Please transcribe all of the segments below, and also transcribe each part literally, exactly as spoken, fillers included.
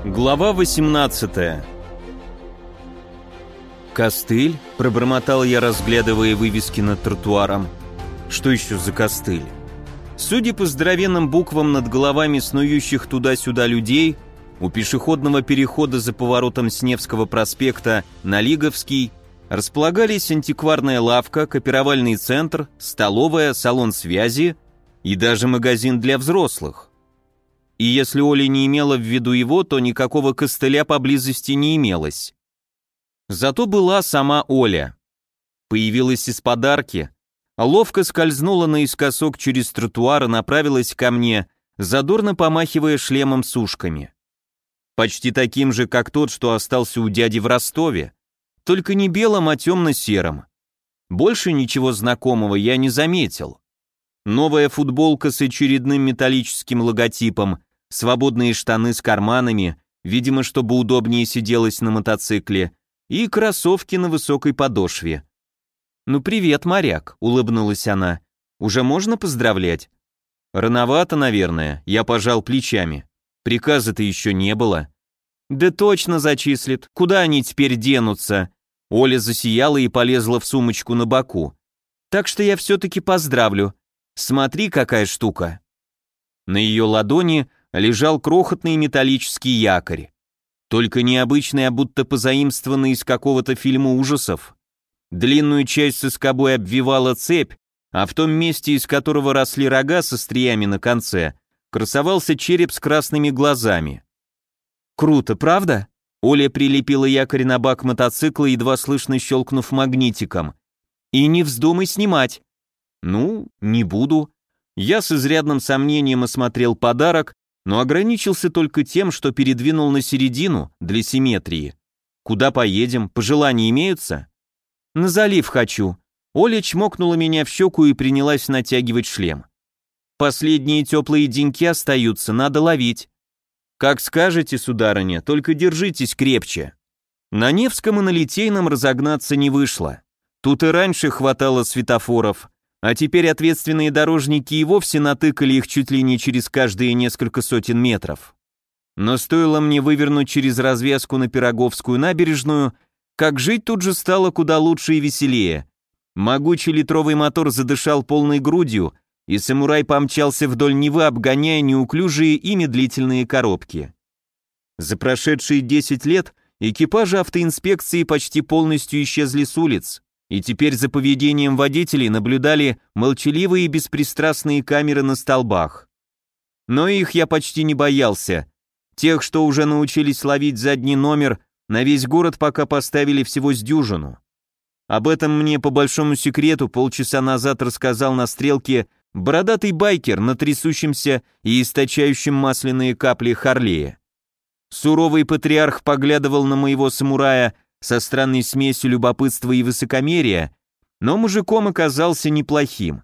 Глава восемнадцатая. «Костыль?» – пробормотал я, разглядывая вывески над тротуаром. Что еще за костыль? Судя по здоровенным буквам над головами снующих туда-сюда людей, у пешеходного перехода за поворотом с Невского проспекта на Лиговский располагались антикварная лавка, копировальный центр, столовая, салон связи и даже магазин для взрослых. И если Оля не имела в виду его, то никакого костыля поблизости не имелось. Зато была сама Оля. Появилась из подарки, ловко скользнула наискосок через тротуар и направилась ко мне, задорно помахивая шлемом с ушками. Почти таким же, как тот, что остался у дяди в Ростове, только не белым, а темно-серым. Больше ничего знакомого я не заметил. Новая футболка с очередным металлическим логотипом, свободные штаны с карманами, видимо, чтобы удобнее сиделось на мотоцикле, и кроссовки на высокой подошве. «Ну привет, моряк», — улыбнулась она. «Уже можно поздравлять?» «Рановато, наверное», — я пожал плечами. «Приказа-то еще не было». «Да точно зачислит. Куда они теперь денутся?» Оля засияла и полезла в сумочку на боку. «Так что я все-таки поздравлю. Смотри, какая штука». На ее ладони лежал крохотный металлический якорь. Только необычный, а будто позаимствованный из какого-то фильма ужасов. Длинную часть со скобой обвивала цепь, а в том месте, из которого росли рога со стриями на конце, красовался череп с красными глазами. «Круто, правда?» Оля прилепила якорь на бак мотоцикла, едва слышно щелкнув магнитиком. «И не вздумай снимать». «Ну, не буду». Я с изрядным сомнением осмотрел подарок, но ограничился только тем, что передвинул на середину для симметрии. «Куда поедем? Пожелания имеются?» «На залив хочу». Оля чмокнула меня в щеку и принялась натягивать шлем. «Последние теплые деньки остаются, надо ловить». «Как скажете, сударыня, только держитесь крепче». На Невском и на Литейном разогнаться не вышло. Тут и раньше хватало светофоров, а теперь ответственные дорожники и вовсе натыкали их чуть ли не через каждые несколько сотен метров. Но стоило мне вывернуть через развязку на Пироговскую набережную, как жить тут же стало куда лучше и веселее. Могучий литровый мотор задышал полной грудью, и самурай помчался вдоль Невы, обгоняя неуклюжие и медлительные коробки. За прошедшие десять лет экипажи автоинспекции почти полностью исчезли с улиц, и теперь за поведением водителей наблюдали молчаливые и беспристрастные камеры на столбах. Но их я почти не боялся. Тех, что уже научились ловить задний номер, на весь город пока поставили всего с дюжину. Об этом мне по большому секрету полчаса назад рассказал на стрелке бородатый байкер на трясущемся и источающем масляные капли Харлее. Суровый патриарх поглядывал на моего самурая со странной смесью любопытства и высокомерия, но мужиком оказался неплохим.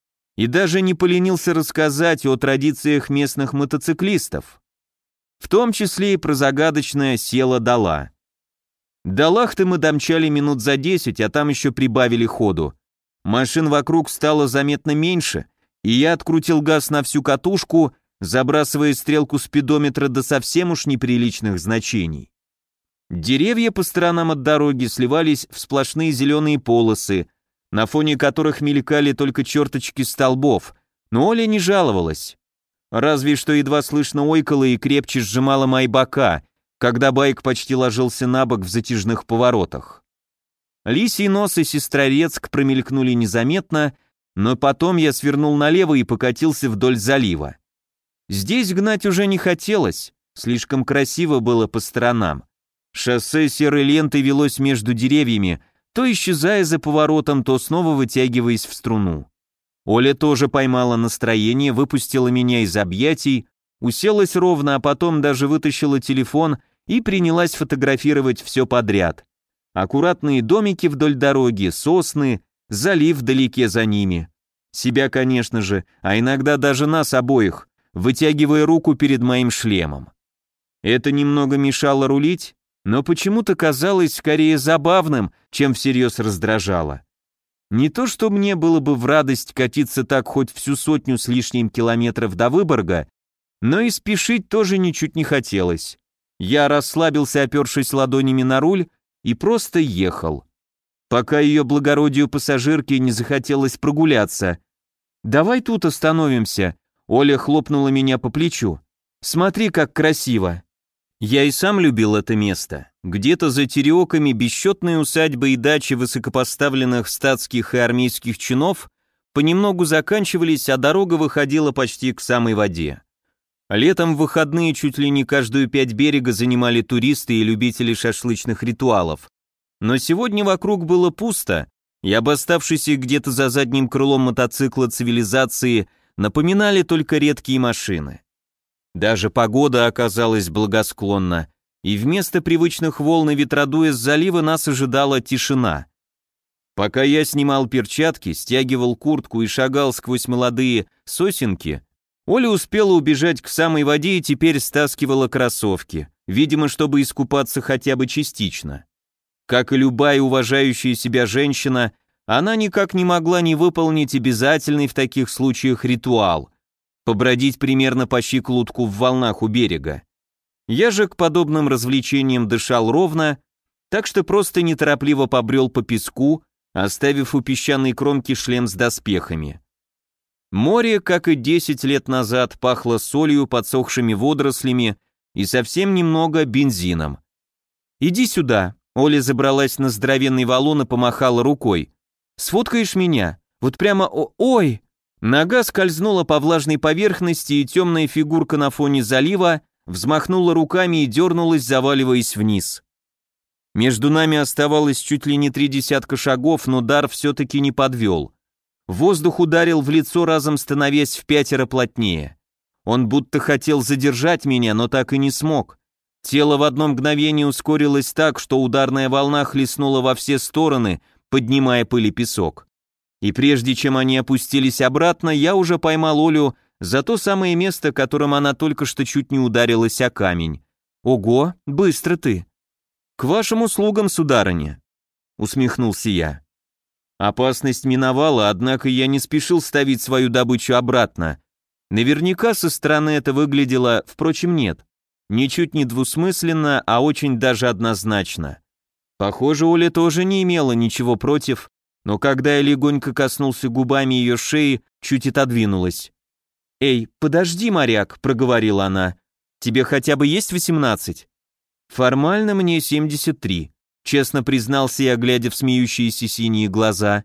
И даже не поленился рассказать о традициях местных мотоциклистов, в том числе и про загадочное село Дала. До Лахты мы домчали минут за десять, а там еще прибавили ходу. Машин вокруг стало заметно меньше, и я открутил газ на всю катушку, забрасывая стрелку спидометра до совсем уж неприличных значений. Деревья по сторонам от дороги сливались в сплошные зеленые полосы, на фоне которых мелькали только черточки столбов, но Оля не жаловалась. Разве что едва слышно ойкала и крепче сжимала мои бока, когда байк почти ложился на бок в затяжных поворотах. Лисий нос и Сестрорецк промелькнули незаметно, но потом я свернул налево и покатился вдоль залива. Здесь гнать уже не хотелось, слишком красиво было по сторонам. Шоссе серой лентой велось между деревьями, то исчезая за поворотом, то снова вытягиваясь в струну. Оля тоже поймала настроение, выпустила меня из объятий, уселась ровно, а потом даже вытащила телефон и принялась фотографировать все подряд. Аккуратные домики вдоль дороги, сосны, залив вдалеке за ними. Себя, конечно же, а иногда даже нас обоих, вытягивая руку перед моим шлемом. Это немного мешало рулить, но почему-то казалось скорее забавным, чем всерьез раздражало. Не то, что мне было бы в радость катиться так хоть всю сотню с лишним километров до Выборга, но и спешить тоже ничуть не хотелось. Я расслабился, опершись ладонями на руль, и просто ехал. Пока ее благородию пассажирке не захотелось прогуляться. «Давай тут остановимся», — Оля хлопнула меня по плечу. «Смотри, как красиво». Я и сам любил это место. Где-то за Тереоками бесчетные усадьбы и дачи высокопоставленных статских и армейских чинов понемногу заканчивались, а дорога выходила почти к самой воде. Летом в выходные чуть ли не каждую пять берега занимали туристы и любители шашлычных ритуалов. Но сегодня вокруг было пусто, и об оставшейся где-то за задним крылом мотоцикла цивилизации напоминали только редкие машины. Даже погода оказалась благосклонна, и вместо привычных волн и ветродуя с залива нас ожидала тишина. Пока я снимал перчатки, стягивал куртку и шагал сквозь молодые сосенки, Оля успела убежать к самой воде и теперь стаскивала кроссовки, видимо, чтобы искупаться хотя бы частично. Как и любая уважающая себя женщина, она никак не могла не выполнить обязательный в таких случаях ритуал – побродить примерно по щиколотку в волнах у берега. Я же к подобным развлечениям дышал ровно, так что просто неторопливо побрел по песку, оставив у песчаной кромки шлем с доспехами. Море, как и десять лет назад, пахло солью, подсохшими водорослями и совсем немного бензином. «Иди сюда», — Оля забралась на здоровенный валун и помахала рукой. «Сфоткаешь меня? Вот прямо о ой!» Нога скользнула по влажной поверхности, и темная фигурка на фоне залива взмахнула руками и дернулась, заваливаясь вниз. Между нами оставалось чуть ли не три десятка шагов, но дар все-таки не подвел. Воздух ударил в лицо, разом становясь в пятеро плотнее. Он будто хотел задержать меня, но так и не смог. Тело в одно мгновение ускорилось так, что ударная волна хлестнула во все стороны, поднимая пыль и песок. И прежде чем они опустились обратно, я уже поймал Олю за то самое место, которым она только что чуть не ударилась о камень. «Ого, быстро ты!» «К вашим услугам, сударыня», — усмехнулся я. Опасность миновала, однако я не спешил ставить свою добычу обратно. Наверняка со стороны это выглядело, впрочем, нет. Ничуть не двусмысленно, а очень даже однозначно. Похоже, Оля тоже не имела ничего против, но когда я легонько коснулся губами ее шеи, чуть отодвинулась. «Эй, подожди, моряк», — проговорила она, — «тебе хотя бы есть восемнадцать?» «Формально мне семьдесят три», — честно признался я, глядя в смеющиеся синие глаза.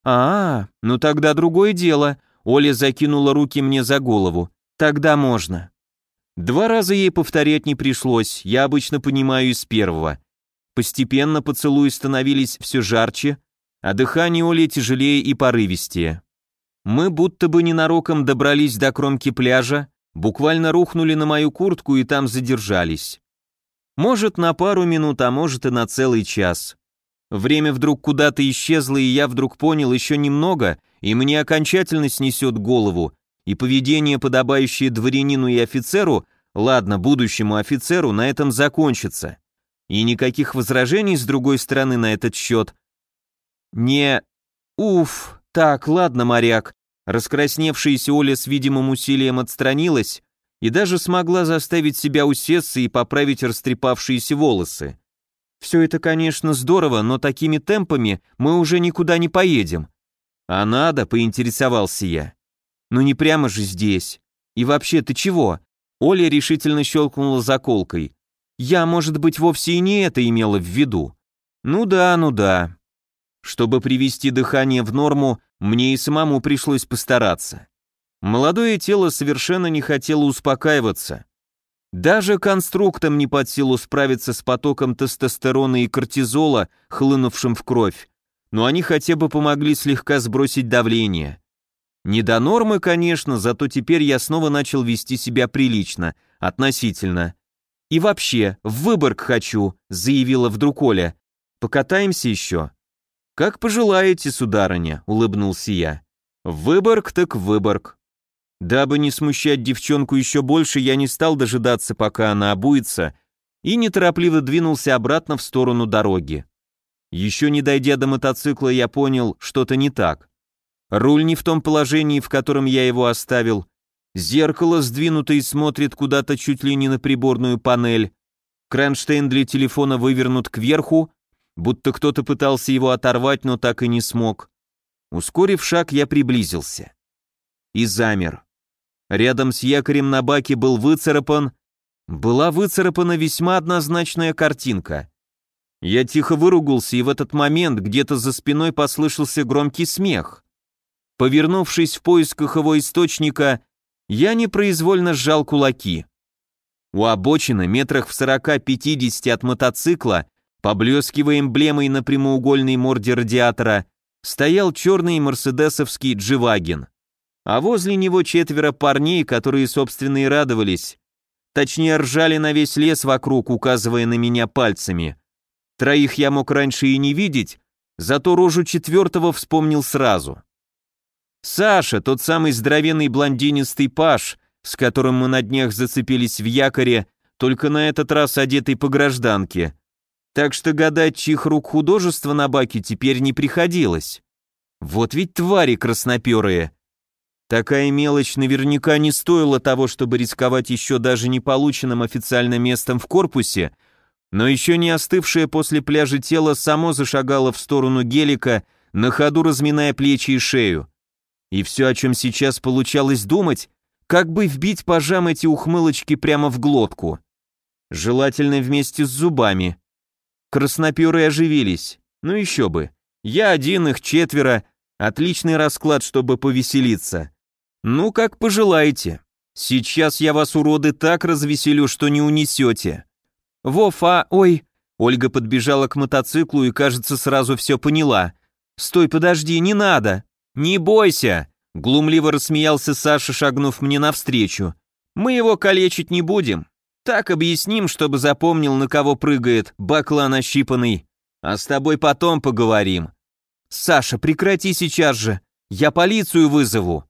«А, ну тогда другое дело», — Оля закинула руки мне за голову. «Тогда можно». Два раза ей повторять не пришлось, я обычно понимаю из первого. Постепенно поцелуи становились все жарче, а дыхание Оли тяжелее и порывистее. Мы будто бы ненароком добрались до кромки пляжа, буквально рухнули на мою куртку и там задержались. Может, на пару минут, а может и на целый час. Время вдруг куда-то исчезло, и я вдруг понял еще немного, и мне окончательно снесет голову, и поведение, подобающее дворянину и офицеру, ладно, будущему офицеру, на этом закончится. И никаких возражений с другой стороны на этот счет. Не... Уф, так, ладно, моряк. Раскрасневшаяся Оля с видимым усилием отстранилась и даже смогла заставить себя усесться и поправить растрепавшиеся волосы. Все это, конечно, здорово, но такими темпами мы уже никуда не поедем. А надо, поинтересовался я. Ну не прямо же здесь. И вообще, ты чего? Оля решительно щелкнула заколкой. Я, может быть, вовсе и не это имела в виду. Ну да, ну да. Чтобы привести дыхание в норму, мне и самому пришлось постараться. Молодое тело совершенно не хотело успокаиваться. Даже конструктам не под силу справиться с потоком тестостерона и кортизола, хлынувшим в кровь, но они хотя бы помогли слегка сбросить давление. Не до нормы, конечно, зато теперь я снова начал вести себя прилично, относительно. «И вообще, в Выборг хочу», — заявила вдруг Оля. «Покатаемся еще?» «Как пожелаете, сударыня», — улыбнулся я. «В Выборг так в Выборг». Дабы не смущать девчонку еще больше, я не стал дожидаться, пока она обуется, и неторопливо двинулся обратно в сторону дороги. Еще не дойдя до мотоцикла, я понял, что-то не так. Руль не в том положении, в котором я его оставил, зеркало сдвинуто и смотрит куда-то чуть ли не на приборную панель. Кронштейн для телефона вывернут кверху, будто кто-то пытался его оторвать, но так и не смог. Ускорив шаг, я приблизился. И замер. Рядом с якорем на баке был выцарапан, была выцарапана весьма однозначная картинка. Я тихо выругался, и в этот момент где-то за спиной послышался громкий смех. Повернувшись в поисках его источника, я непроизвольно сжал кулаки. У обочины, метрах в сорока-пятидесяти от мотоцикла, поблескивая эмблемой на прямоугольной морде радиатора, стоял черный мерседесовский G-Wagen. А возле него четверо парней, которые, собственно, и радовались. Точнее, ржали на весь лес вокруг, указывая на меня пальцами. Троих я мог раньше и не видеть, зато рожу четвертого вспомнил сразу. Саша, тот самый здоровенный блондинистый паж, с которым мы на днях зацепились в якоре, только на этот раз одетый по гражданке. Так что гадать, чьих рук художество на баке теперь не приходилось. Вот ведь твари красноперые. Такая мелочь наверняка не стоила того, чтобы рисковать еще даже не полученным официально местом в корпусе, но еще не остывшее после пляжа тело само зашагало в сторону гелика, на ходу разминая плечи и шею. И все, о чем сейчас получалось думать, как бы вбить пажам эти ухмылочки прямо в глотку. Желательно вместе с зубами. Красноперые оживились. Ну еще бы. Я один, их четверо. Отличный расклад, чтобы повеселиться. Ну, как пожелаете. Сейчас я вас, уроды, так развеселю, что не унесете. Вов, а, ой. Ольга подбежала к мотоциклу и, кажется, сразу все поняла. Стой, подожди, не надо. Не бойся. Глумливо рассмеялся Саша, шагнув мне навстречу. Мы его калечить не будем. Так объясним, чтобы запомнил, на кого прыгает, баклан ощипанный. А с тобой потом поговорим. Саша, прекрати сейчас же. Я полицию вызову.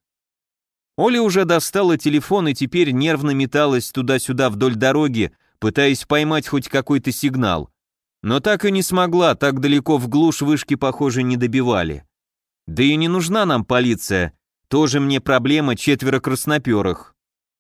Оля уже достала телефон и теперь нервно металась туда-сюда вдоль дороги, пытаясь поймать хоть какой-то сигнал. Но так и не смогла, так далеко в глушь вышки, похоже, не добивали. Да и не нужна нам полиция, тоже мне проблема четверо красноперых.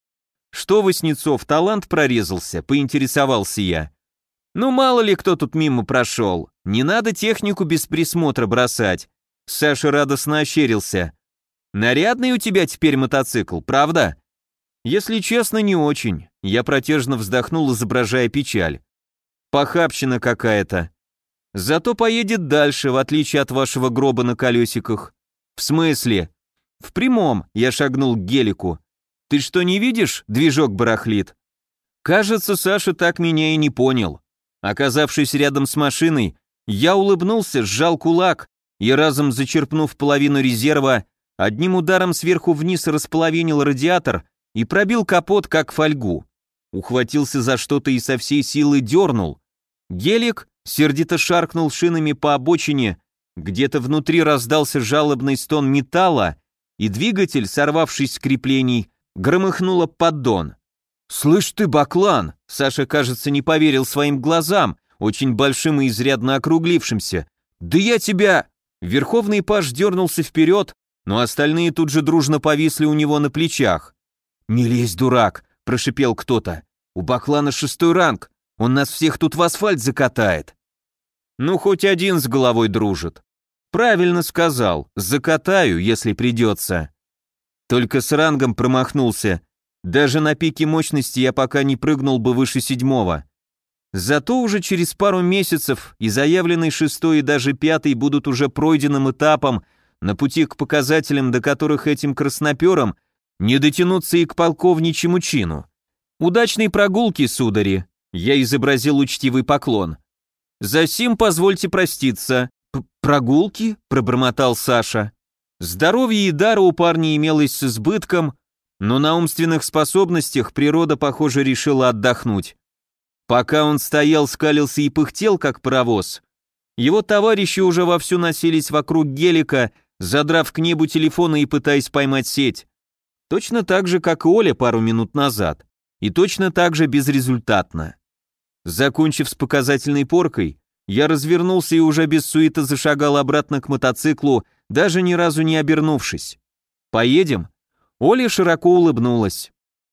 Что, Васнецов, талант прорезался, поинтересовался я. Ну мало ли кто тут мимо прошел, не надо технику без присмотра бросать. Саша радостно ощерился. Нарядный у тебя теперь мотоцикл, правда? Если честно, не очень. Я протяжно вздохнул, изображая печаль. Похабщина какая-то. Зато поедет дальше, в отличие от вашего гроба на колесиках. В смысле? В прямом, я шагнул к гелику. Ты что, не видишь? Движок барахлит. Кажется, Саша так меня и не понял. Оказавшись рядом с машиной, я улыбнулся, сжал кулак и, разом зачерпнув половину резерва, одним ударом сверху вниз располовинил радиатор и пробил капот, как фольгу. Ухватился за что-то и со всей силы дернул. Гелик сердито шаркнул шинами по обочине, где-то внутри раздался жалобный стон металла, и двигатель, сорвавшись с креплений, громыхнул об поддон. «Слышь ты, баклан!» Саша, кажется, не поверил своим глазам, очень большим и изрядно округлившимся. «Да я тебя...» Верховный паж дернулся вперед, но остальные тут же дружно повисли у него на плечах. «Не лезь, дурак!» – прошипел кто-то. «У баклана шестой ранг, он нас всех тут в асфальт закатает». «Ну, хоть один с головой дружит». «Правильно сказал, закатаю, если придется». Только с рангом промахнулся. Даже на пике мощности я пока не прыгнул бы выше седьмого. Зато уже через пару месяцев и заявленный шестой, и даже пятый будут уже пройденным этапом на пути к показателям, до которых этим красноперам не дотянуться и к полковничьему чину. Удачной прогулки, судари. Я изобразил учтивый поклон. За сим позвольте проститься. П «Прогулки?» – пробормотал Саша. Здоровье и дара у парня имелось с избытком, но на умственных способностях природа, похоже, решила отдохнуть. Пока он стоял, скалился и пыхтел, как паровоз, его товарищи уже вовсю носились вокруг гелика, задрав к небу телефоны и пытаясь поймать сеть. Точно так же, как и Оля пару минут назад. И точно так же безрезультатно. Закончив с показательной поркой, я развернулся и уже без суеты зашагал обратно к мотоциклу, даже ни разу не обернувшись. «Поедем?» Оля широко улыбнулась.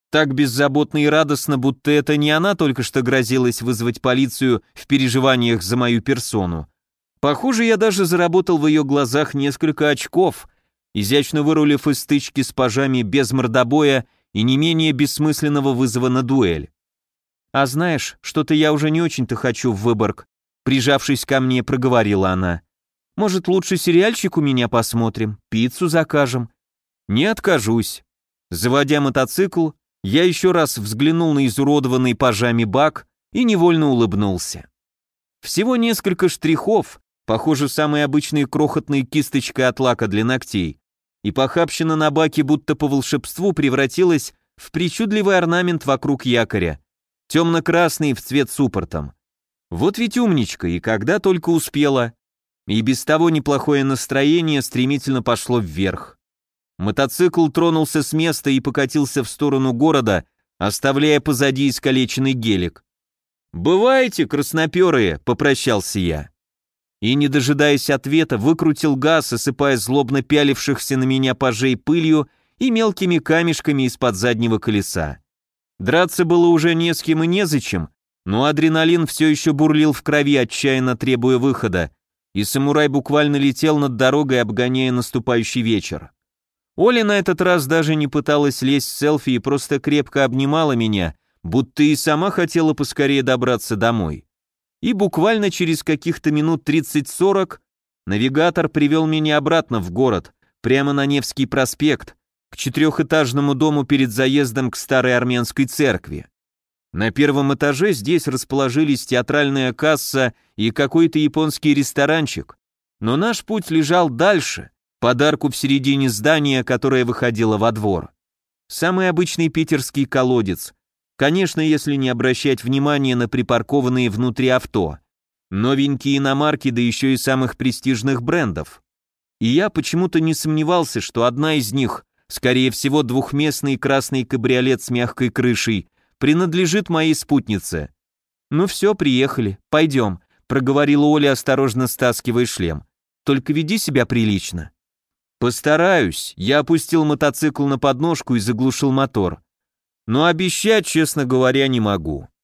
Так беззаботно и радостно, будто это не она только что грозилась вызвать полицию в переживаниях за мою персону. Похоже, я даже заработал в ее глазах несколько очков, изящно вырулив из стычки с пажами без мордобоя и не менее бессмысленного вызова на дуэль. «А знаешь, что-то я уже не очень-то хочу в Выборг», прижавшись ко мне, проговорила она. «Может, лучше сериальчик у меня посмотрим, пиццу закажем?» «Не откажусь». Заводя мотоцикл, я еще раз взглянул на изуродованный пажами бак и невольно улыбнулся. Всего несколько штрихов, похоже, самой обычной крохотной кисточкой от лака для ногтей, и похабщина на баке будто по волшебству превратилась в причудливый орнамент вокруг якоря, темно-красный в цвет суппортом. Вот ведь умничка, и когда только успела. И без того неплохое настроение стремительно пошло вверх. Мотоцикл тронулся с места и покатился в сторону города, оставляя позади искалеченный гелик. «Бывайте, красноперые!» — попрощался я. И, не дожидаясь ответа, выкрутил газ, осыпая злобно пялившихся на меня пажей пылью и мелкими камешками из-под заднего колеса. Драться было уже не с кем и незачем, но адреналин все еще бурлил в крови, отчаянно требуя выхода, и самурай буквально летел над дорогой, обгоняя наступающий вечер. Оля на этот раз даже не пыталась лезть в селфи и просто крепко обнимала меня, будто и сама хотела поскорее добраться домой. И буквально через каких-то минут тридцать-сорок навигатор привел меня обратно в город, прямо на Невский проспект, к четырехэтажному дому перед заездом к старой армянской церкви. На первом этаже здесь расположились театральная касса и какой-то японский ресторанчик, но наш путь лежал дальше, под арку в середине здания, которое выходило во двор. Самый обычный питерский колодец, конечно, если не обращать внимания на припаркованные внутри авто, новенькие иномарки, да еще и самых престижных брендов. И я почему-то не сомневался, что одна из них, скорее всего двухместный красный кабриолет с мягкой крышей, принадлежит моей спутнице. «Ну все, приехали, пойдем», — проговорила Оля, осторожно стаскивая шлем. «Только веди себя прилично». «Постараюсь», — я опустил мотоцикл на подножку и заглушил мотор. «Но обещать, честно говоря, не могу».